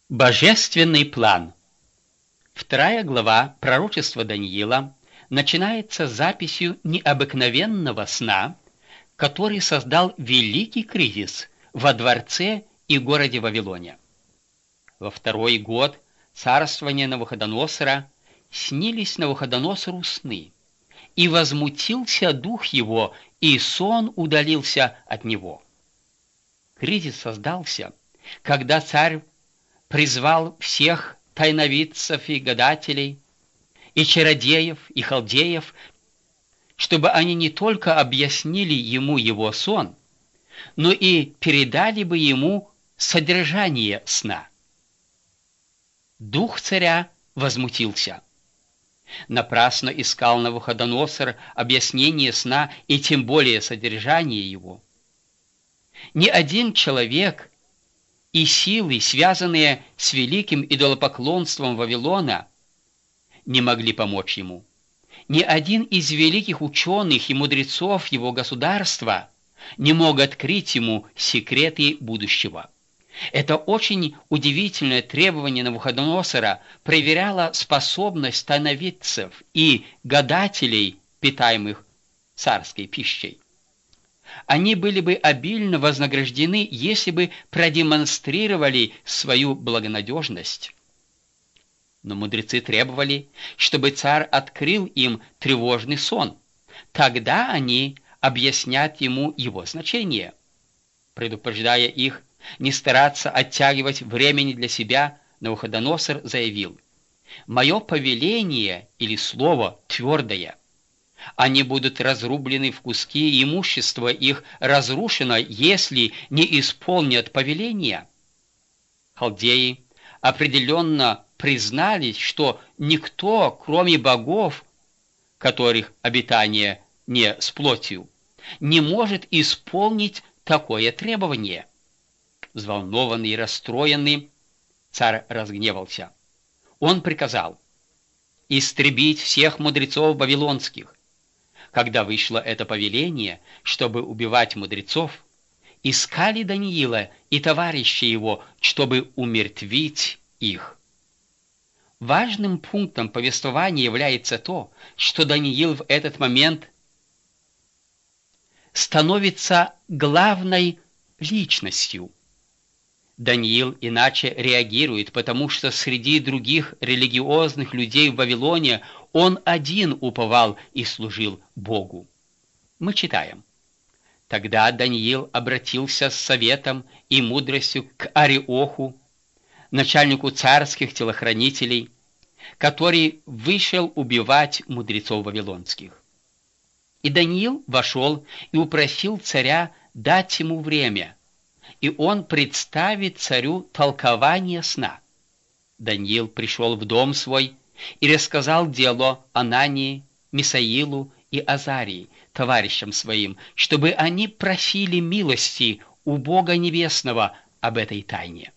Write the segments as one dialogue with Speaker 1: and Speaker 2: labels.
Speaker 1: Божественный план. Вторая глава пророчества Даниила начинается записью необыкновенного сна, который создал великий кризис во дворце и городе Вавилоне. Во второй год царствования Навуходоносора снились Навуходоносору сны, и возмутился дух его, и сон удалился от него. Кризис создался, когда царь призвал всех тайновидцев и гадателей, и чародеев, и халдеев, чтобы они не только объяснили ему его сон, но и передали бы ему содержание сна. Дух царя возмутился. Напрасно искал Навуходоносор объяснение сна и тем более содержание его. Ни один человек и силы, связанные с великим идолопоклонством Вавилона, не могли помочь ему. Ни один из великих ученых и мудрецов его государства не мог открыть ему секреты будущего. Это очень удивительное требование Навуходоносора проверяло способность тайновидцев и гадателей, питаемых царской пищей. Они были бы обильно вознаграждены, если бы продемонстрировали свою благонадежность. Но мудрецы требовали, чтобы царь открыл им тревожный сон. Тогда они объяснят ему его значение. Предупреждая их не стараться оттягивать времени для себя, Навуходоносор заявил: «Мое повеление или слово твердое. Они будут разрублены в куски, и имущество их разрушено, если не исполнят повеления». Халдеи определенно признались, что никто, кроме богов, которых обитание не с плотью, не может исполнить такое требование. Взволнованный и расстроенный, царь разгневался. Он приказал истребить всех мудрецов вавилонских. Когда вышло это повеление, чтобы убивать мудрецов, искали Даниила и товарища его, чтобы умертвить их. Важным пунктом повествования является то, что Даниил в этот момент становится главной личностью. Даниил иначе реагирует, потому что среди других религиозных людей в Вавилоне он один уповал и служил Богу. Мы читаем: «Тогда Даниил обратился с советом и мудростью к Ариоху, начальнику царских телохранителей, который вышел убивать мудрецов вавилонских. И Даниил вошел и упросил царя дать ему время, и он представит царю толкование сна. Даниил пришел в дом свой и рассказал дело Анании, Мисаилу и Азарии, товарищам своим, чтобы они просили милости у Бога Небесного об этой тайне.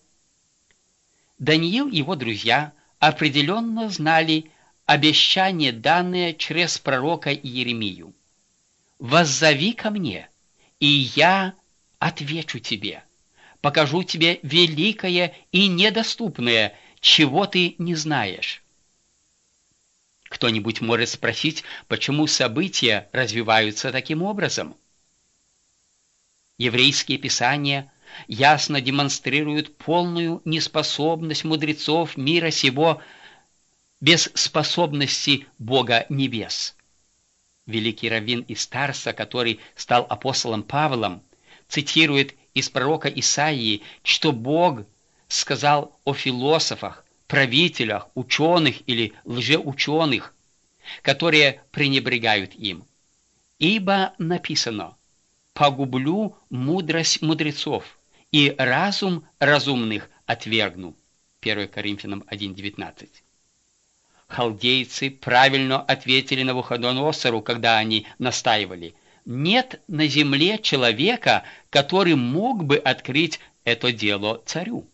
Speaker 1: Даниил и его друзья определенно знали обещание, данное через пророка Иеремию: «Воззови ко мне, и я отвечу тебе, покажу тебе великое и недоступное, чего ты не знаешь». Кто-нибудь может спросить, почему события развиваются таким образом? Еврейские писания ясно демонстрируют полную неспособность мудрецов мира сего без способности Бога небес. Великий раввин из Тарса, который стал апостолом Павлом, цитирует из пророка Исаии, что Бог сказал о философах, правителях, ученых или лжеученых, которые пренебрегают им: «Ибо написано: погублю мудрость мудрецов, и разум разумных отвергну». 1 Коринфянам 1:19. Халдейцы правильно ответили Навуходоносору, когда они настаивали: нет на земле человека, который мог бы открыть это дело царю.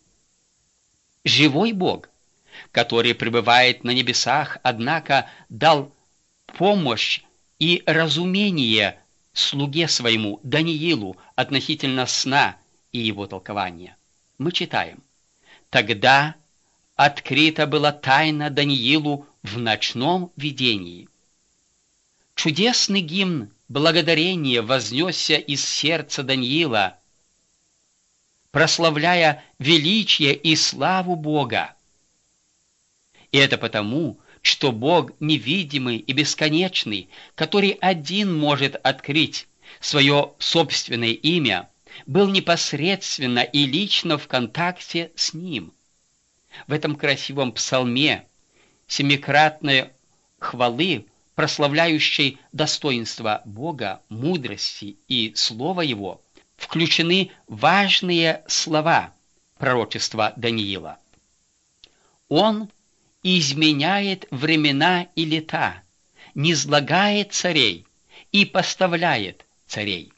Speaker 1: Живой Бог, который пребывает на небесах, однако дал помощь и разумение слуге своему Даниилу относительно сна и его толкования. Мы читаем: «Тогда открыта была тайна Даниилу в ночном видении. Чудесный гимн благодарения вознесся из сердца Даниила, прославляя величие и славу Бога. И это потому, что Бог невидимый и бесконечный, который один может открыть свое собственное имя, был непосредственно и лично в контакте с Ним. В этом красивом псалме семикратной хвалы, прославляющей достоинство Бога, мудрости и Слова Его, включены важные слова пророчества Даниила. Он изменяет времена и лета, низлагает царей и поставляет царей.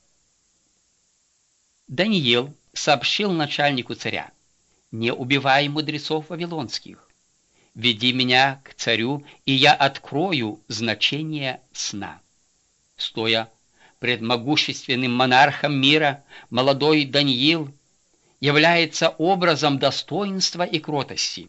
Speaker 1: Даниил сообщил начальнику царя: «Не убивай мудрецов вавилонских. Веди меня к царю, и я открою значение сна». Стоя пред могущественным монархом мира, молодой Даниил является образом достоинства и кротости.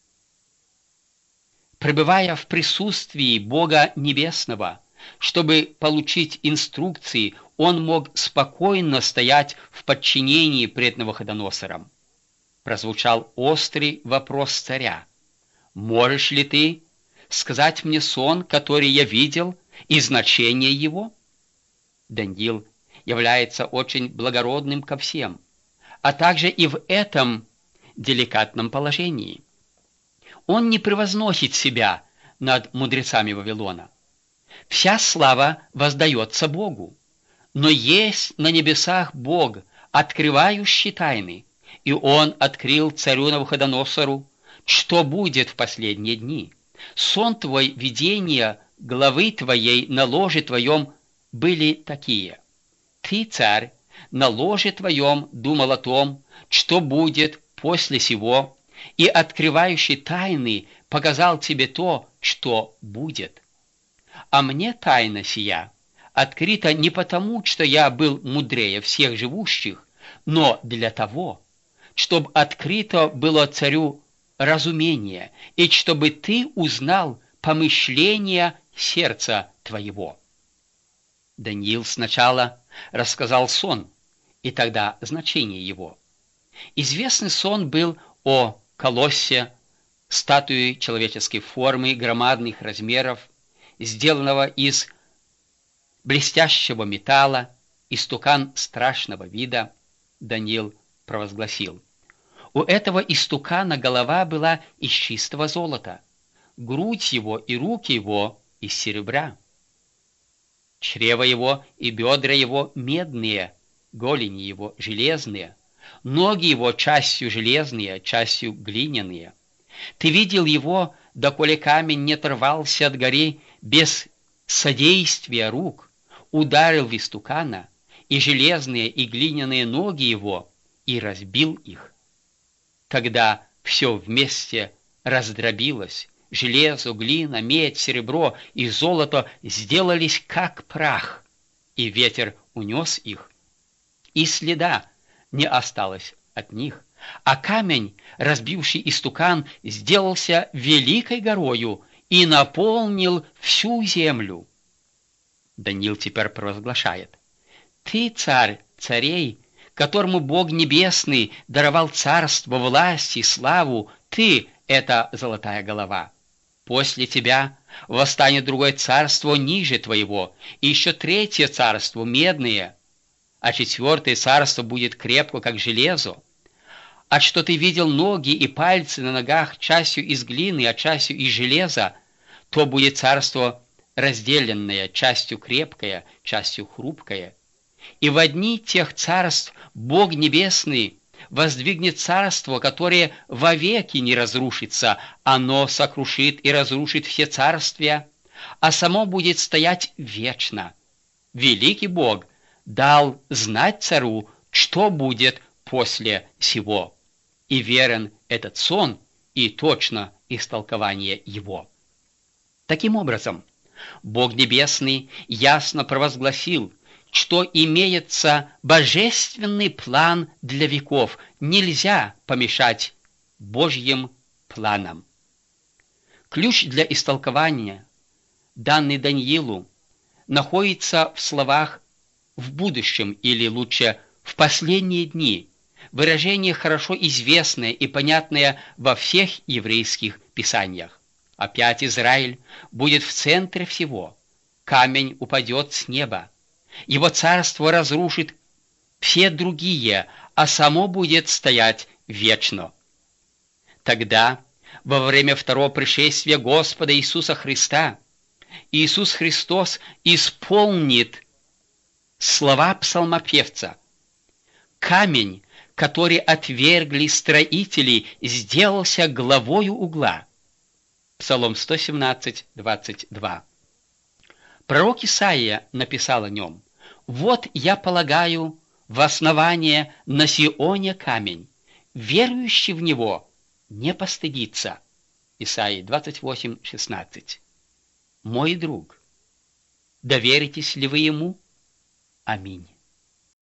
Speaker 1: Пребывая в присутствии Бога Небесного, чтобы получить инструкции, он мог спокойно стоять в подчинении пред Навуходоносором. Прозвучал острый вопрос царя: «Можешь ли ты сказать мне сон, который я видел, и значение его?» Даниил является очень благородным ко всем, а также и в этом деликатном положении. Он не превозносит себя над мудрецами Вавилона. Вся слава воздается Богу, но есть на небесах Бог, открывающий тайны, и Он открыл царю Навуходоносору, что будет в последние дни. Сон твой, видение главы твоей на ложе твоем были такие: ты, царь, на ложе твоем думал о том, что будет после сего, и открывающий тайны показал тебе то, что будет. А мне тайна сия открыта не потому, что я был мудрее всех живущих, но для того, чтобы открыто было царю разумение, и чтобы ты узнал помышления сердца твоего». Даниил сначала рассказал сон, и тогда значение его. Известный сон был о колоссе, статуи человеческой формы, громадных размеров, сделанного из блестящего металла, истукан страшного вида. Даниил провозгласил: «У этого истукана голова была из чистого золота, грудь его и руки его из серебра, чрево его и бедра его медные, голени его железные, ноги его частью железные, частью глиняные. Ты видел его, доколе камень не оторвался от горы без содействия рук, ударил в истукана, и железные и глиняные ноги его, и разбил их. Тогда все вместе раздробилось, железо, глина, медь, серебро и золото сделались как прах, и ветер унес их, и следа не осталось от них, а камень, разбивший истукан, сделался великой горою и наполнил всю землю». Даниил теперь провозглашает: «Ты, царь царей, которому Бог Небесный даровал царство, власть и славу, ты — это золотая голова. После тебя восстанет другое царство ниже твоего, и еще третье царство медное, а четвертое царство будет крепко, как железо. А что ты видел ноги и пальцы на ногах частью из глины, а частью из железа, то будет царство разделенное, частью крепкое, частью хрупкое. И в одни тех царств Бог Небесный воздвигнет царство, которое вовеки не разрушится, оно сокрушит и разрушит все царствия, а само будет стоять вечно. Великий Бог дал знать царю, что будет после сего, и верен этот сон и точно истолкование его». Таким образом, Бог Небесный ясно провозгласил, что имеется божественный план для веков, нельзя помешать Божьим планом. Ключ для истолкования, данный Даниилу, находится в словах «в будущем» или лучше «в последние дни», выражение хорошо известное и понятное во всех еврейских писаниях. Опять Израиль будет в центре всего. Камень упадет с неба. Его царство разрушит все другие, а само будет стоять вечно. Тогда, во время второго пришествия Господа Иисуса Христа, Иисус Христос исполнит слова псалмопевца. Камень, который отвергли строители, сделался главою угла. Псалом 117, 22. Пророк Исаия написал о нем: «Вот я полагаю в основание на Сионе камень, верующий в него не постыдится». Исаии 28, 16. Мой друг, доверитесь ли вы ему? Аминь.